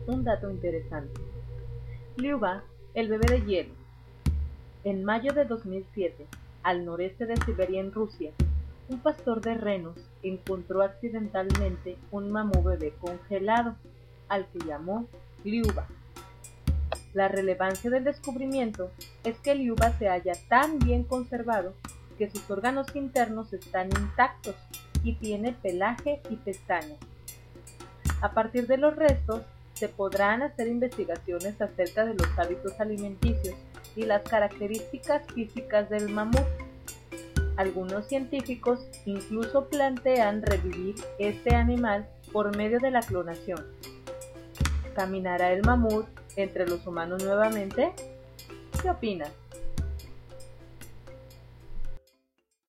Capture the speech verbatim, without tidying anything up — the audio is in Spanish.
un dato interesante. Liuba, el bebé de hielo. En mayo de dos mil siete, al noreste de Siberia en Rusia, un pastor de renos encontró accidentalmente un mamú bebé congelado, al que llamó Liuba. La relevancia del descubrimiento es que Liuba se halla tan bien conservado que sus órganos internos están intactos y tiene pelaje y pestañas. A partir de los restos, se podrán hacer investigaciones acerca de los hábitos alimenticios y las características físicas del mamut. Algunos científicos incluso plantean revivir este animal por medio de la clonación. ¿Caminará el mamut entre los humanos nuevamente? ¿Qué opinas?